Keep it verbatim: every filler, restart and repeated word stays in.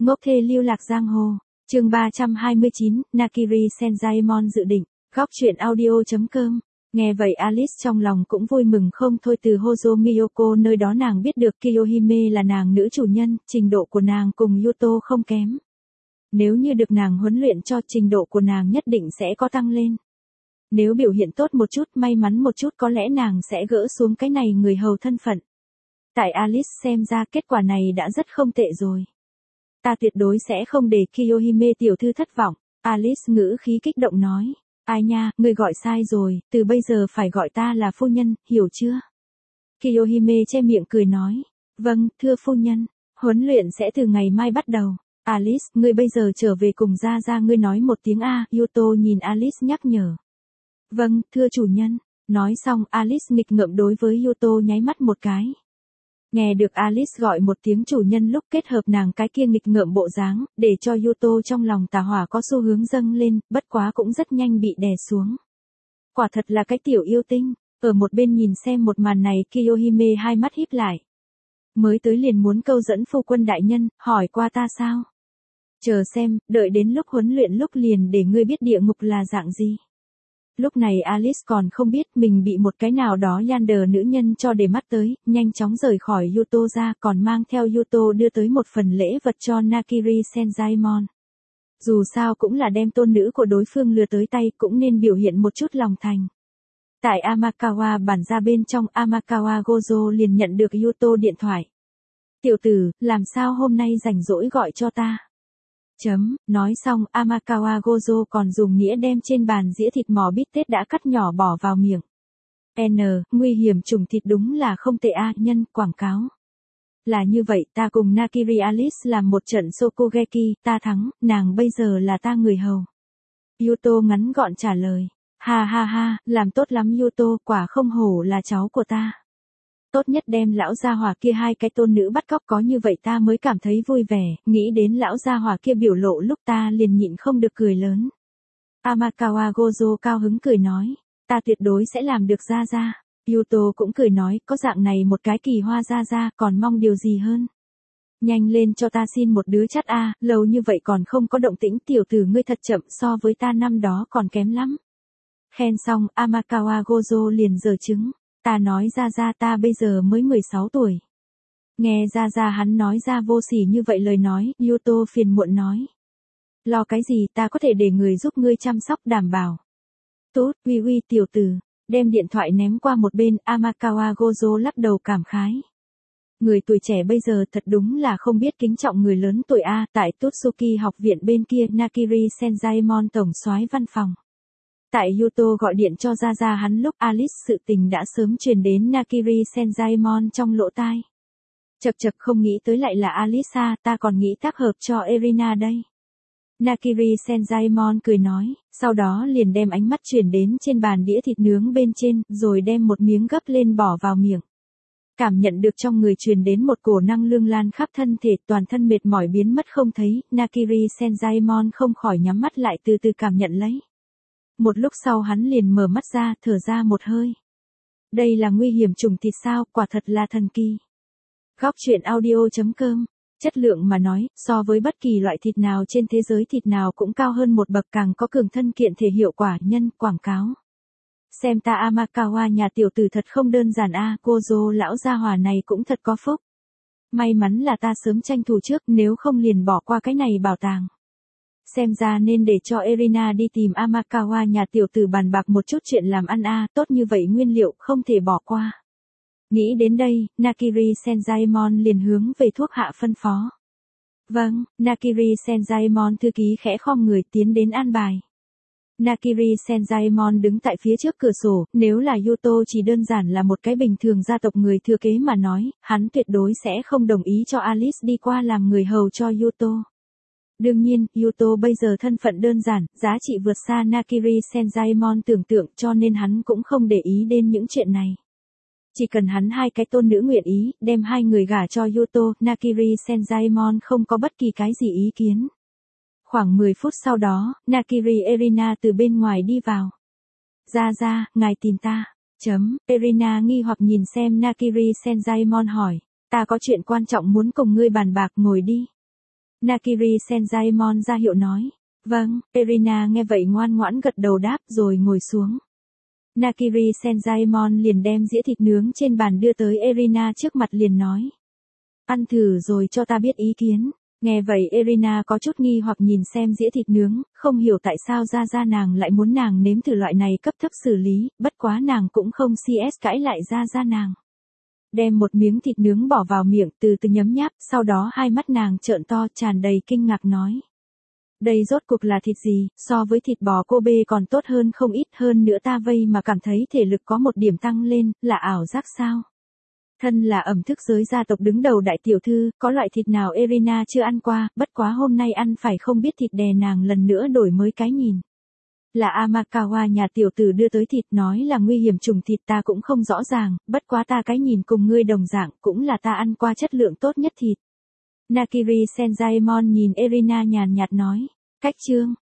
Ngốc thê lưu lạc giang hồ. Chương ba trăm hai mươi chín, Nakiri Senzaemon dự định. Góc truyện audio chấm com. Nghe vậy Alice trong lòng cũng vui mừng không thôi, từ Hozo Miyoko nơi đó nàng biết được Kiyohime là nàng nữ chủ nhân, trình độ của nàng cùng Yuto không kém. Nếu như được nàng huấn luyện cho, trình độ của nàng nhất định sẽ có tăng lên. Nếu biểu hiện tốt một chút, may mắn một chút, có lẽ nàng sẽ gỡ xuống cái này người hầu thân phận. Tại Alice xem ra kết quả này đã rất không tệ rồi. Ta tuyệt đối sẽ không để Kiyohime tiểu thư thất vọng. Alice ngữ khí kích động nói. Ai nha, ngươi gọi sai rồi, từ bây giờ phải gọi ta là phu nhân, hiểu chưa? Kiyohime che miệng cười nói. Vâng, thưa phu nhân, huấn luyện sẽ từ ngày mai bắt đầu. Alice, ngươi bây giờ trở về cùng Gia Gia, ngươi nói một tiếng A. Yuto nhìn Alice nhắc nhở. Vâng, thưa chủ nhân. Nói xong, Alice nghịch ngợm đối với Yuto nháy mắt một cái. Nghe được Alice gọi một tiếng chủ nhân lúc kết hợp nàng cái kia nghịch ngợm bộ dáng, để cho Yuto trong lòng tà hỏa có xu hướng dâng lên, bất quá cũng rất nhanh bị đè xuống. Quả thật là cái tiểu yêu tinh. Ở một bên nhìn xem một màn này, Kiyohime hai mắt híp lại. Mới tới liền muốn câu dẫn phu quân đại nhân, hỏi qua ta sao? Chờ xem, đợi đến lúc huấn luyện lúc liền để ngươi biết địa ngục là dạng gì. Lúc này Alice còn không biết mình bị một cái nào đó yandere nữ nhân cho để mắt tới, nhanh chóng rời khỏi Yuto ra, còn mang theo Yuto đưa tới một phần lễ vật cho Nakiri Senzaemon. Dù sao cũng là đem tôn nữ của đối phương lừa tới tay, cũng nên biểu hiện một chút lòng thành. Tại Amakawa bản ra bên trong, Amakawa Gojo liền nhận được Yuto điện thoại. Tiểu tử, làm sao hôm nay rảnh rỗi gọi cho ta? Chấm, nói xong, Amakawa Gojo còn dùng nĩa đem trên bàn dĩa thịt mò bít tết đã cắt nhỏ bỏ vào miệng. N, nguy hiểm trùng thịt đúng là không tệ a, nhân, quảng cáo. Là như vậy, ta cùng Nakiri Alice làm một trận Shokugeki, ta thắng, nàng bây giờ là ta người hầu. Yuto ngắn gọn trả lời. Ha ha ha, làm tốt lắm Yuto, quả không hổ là cháu của ta. Tốt nhất đem lão gia hỏa kia hai cái tôn nữ bắt cóc, có như vậy ta mới cảm thấy vui vẻ, nghĩ đến lão gia hỏa kia biểu lộ lúc ta liền nhịn không được cười lớn. Amakawa Gojo cao hứng cười nói, ta tuyệt đối sẽ làm được Gia Gia. Yuto cũng cười nói, có dạng này một cái kỳ hoa Gia Gia, còn mong điều gì hơn. Nhanh lên cho ta xin một đứa chắt a, lâu như vậy còn không có động tĩnh, tiểu tử ngươi thật chậm, so với ta năm đó còn kém lắm. Khen xong, Amakawa Gojo liền giở trứng. Ta nói ra ra ta bây giờ mới mười sáu tuổi. Nghe ra ra hắn nói ra vô sỉ như vậy lời nói, Yuto phiền muộn nói. Lo cái gì, ta có thể để người giúp ngươi chăm sóc đảm bảo. Tốt, uy uy tiểu tử, đem điện thoại ném qua một bên, Amakawa Gojo lắc đầu cảm khái. Người tuổi trẻ bây giờ thật đúng là không biết kính trọng người lớn tuổi A, tại Totsuki học viện bên kia, Nakiri Senzaemon tổng soái văn phòng. Tại Yuto gọi điện cho Gia Gia hắn lúc Alice sự tình đã sớm truyền đến Nakiri Senzaemon trong lỗ tai. Chậc chậc, không nghĩ tới lại là Alisa, ta còn nghĩ tác hợp cho Erina đây. Nakiri Senzaemon cười nói, sau đó liền đem ánh mắt chuyển đến trên bàn đĩa thịt nướng bên trên, rồi đem một miếng gấp lên bỏ vào miệng. Cảm nhận được trong người truyền đến một cổ năng lượng lan khắp thân thể, toàn thân mệt mỏi biến mất không thấy, Nakiri Senzaemon không khỏi nhắm mắt lại từ từ cảm nhận lấy. Một lúc sau hắn liền mở mắt ra, thở ra một hơi. Đây là nguy hiểm trùng thịt sao, quả thật là thần kỳ. Góc truyện audio chấm com. Chất lượng mà nói, so với bất kỳ loại thịt nào trên thế giới, thịt nào cũng cao hơn một bậc, càng có cường thân kiện thể, hiệu quả, nhân, quảng cáo. Xem ta Amakawa nhà tiểu tử thật không đơn giản a, Gojo lão gia hỏa này cũng thật có phúc. May mắn là ta sớm tranh thủ trước, nếu không liền bỏ qua cái này bảo tàng. Xem ra nên để cho Erina đi tìm Amakawa nhà tiểu tử bàn bạc một chút chuyện làm ăn a, tốt như vậy nguyên liệu không thể bỏ qua. Nghĩ đến đây, Nakiri Senzaemon liền hướng về thuốc hạ phân phó. Vâng, Nakiri Senzaemon thư ký khẽ khom người tiến đến an bài. Nakiri Senzaemon đứng tại phía trước cửa sổ, nếu là Yuto chỉ đơn giản là một cái bình thường gia tộc người thừa kế mà nói, hắn tuyệt đối sẽ không đồng ý cho Alice đi qua làm người hầu cho Yuto. Đương nhiên, Yuto bây giờ thân phận đơn giản, giá trị vượt xa Nakiri Senzaemon tưởng tượng, cho nên hắn cũng không để ý đến những chuyện này. Chỉ cần hắn hai cái tôn nữ nguyện ý, đem hai người gả cho Yuto, Nakiri Senzaemon không có bất kỳ cái gì ý kiến. Khoảng mười phút sau đó, Nakiri Erina từ bên ngoài đi vào. Ra ra, ngài tìm ta. Chấm, Erina nghi hoặc nhìn xem Nakiri Senzaemon hỏi. Ta có chuyện quan trọng muốn cùng ngươi bàn bạc, ngồi đi. Nakiri Senjaemon ra hiệu nói. Vâng, Erina nghe vậy ngoan ngoãn gật đầu đáp rồi ngồi xuống. Nakiri Senjaemon liền đem dĩa thịt nướng trên bàn đưa tới Erina trước mặt liền nói. Ăn thử rồi cho ta biết ý kiến. Nghe vậy Erina có chút nghi hoặc nhìn xem dĩa thịt nướng, không hiểu tại sao ra ra nàng lại muốn nàng nếm thử loại này cấp thấp xử lý, bất quá nàng cũng không cs cãi lại ra ra nàng. Đem một miếng thịt nướng bỏ vào miệng từ từ nhấm nháp, sau đó hai mắt nàng trợn to tràn đầy kinh ngạc nói. Đây rốt cuộc là thịt gì, so với thịt bò Kobe còn tốt hơn không ít hơn nữa ta vây mà cảm thấy thể lực có một điểm tăng lên, là ảo giác sao? Thân là ẩm thức giới gia tộc đứng đầu đại tiểu thư, có loại thịt nào Erina chưa ăn qua, bất quá hôm nay ăn phải không biết thịt đè nàng lần nữa đổi mới cái nhìn. Là Amakawa nhà tiểu tử đưa tới thịt nói là nguy hiểm trùng thịt ta cũng không rõ ràng, bất quá ta cái nhìn cùng ngươi đồng dạng cũng là ta ăn qua chất lượng tốt nhất thịt. Nakiri Senjaemon nhìn Erina nhàn nhạt nói, cách chương,